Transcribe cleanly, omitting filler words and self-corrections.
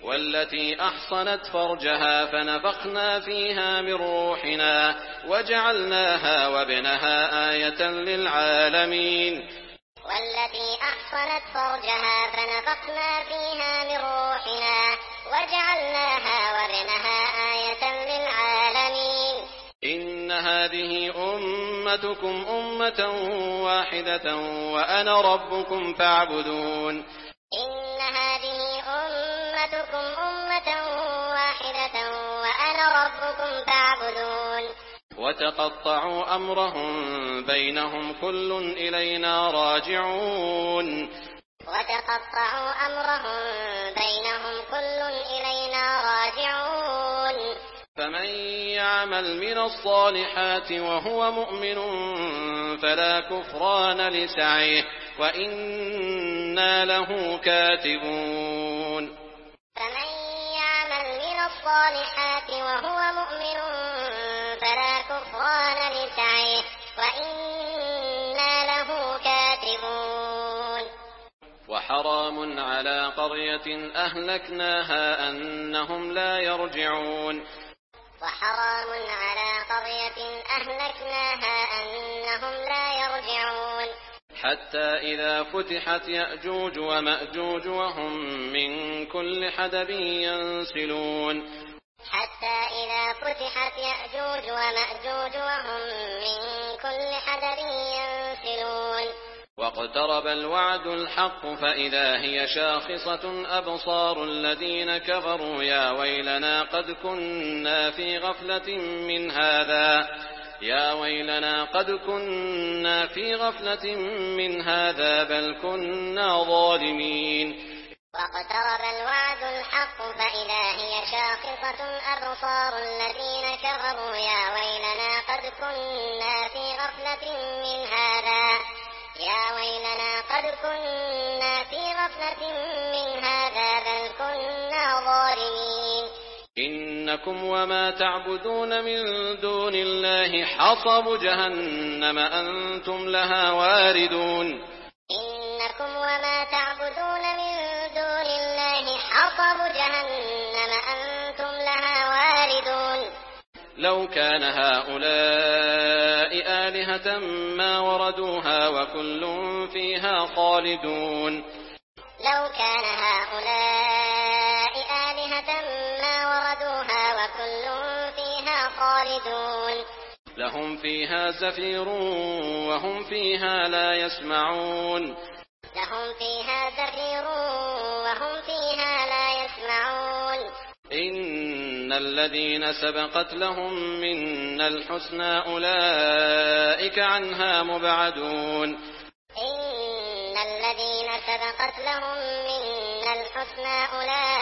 والتي أحصنت فرجها فنفخنا فيها من روحنا وجعلناها وابنها آية للعالمين. والتي أحصنت فرجها فنفخنا فيها من روحنا وجعلناها وابنها آية للعالمين. إن هذه أمتكم أمة واحدة وأنا ربكم فاعبدون. إن هذه أمتكم أمة واحدة وأنا ربكم فاعبدون. وتقطعوا أمرهم بينهم كل إلينا راجعون. وتقطعوا أمرهم بينهم كل إلينا راجعون. فمن يعمل من الصالحات وهو مؤمن فلا كفران لسعيه وإنا له كاتبون. فمن يعمل من الصالحات وهو مؤمن فلا كفران لسعيه وإنا له كاتبون. وحرام على قرية أهلكناها أنهم لا يرجعون. وحرام على قرية أهلكناها أنهم لا يرجعون. حتى إذا فتحت يأجوج ومأجوج وهم من كل حدب ينسلون. حتى إذا فتحت يأجوج ومأجوج وهم من كل حدب ينسلون. واقترب الوعد الحق فإذا هي شاخصة أبصار الذين كفروا يا ويلنا قد كنا في غفلة من هذا يا ويلنا قد كنا في غفلة من هذا بل كنا ظالمين. واقترب الوعد الحق فإذا هي شاخصة أبصار الذين كفروا يا ويلنا قد كنا في غفلة من هذا يا ويلنا قد كنا في غفلة من هذا بل كنا ظالمين. إنكم وما تعبدون من دون الله حصب جهنم أنتم لها واردون. إنكم وما تعبدون من دون الله حصب جهنم أنتم لها واردون. لو كان هؤلاء آلهة ما وردوها وكل فيها خالدون. لو كان هؤلاء آلهة ما وردوها وكل فيها خالدون. لهم فيها زفير وهم فيها لا يسمعون. لهم فيها زفير وهم فيها لا يسمعون. إن الذين سبقت لهم منا الحسنى أولئك عنها مبعدون. إن الذين سبقت لهم منا الحسنى أولئك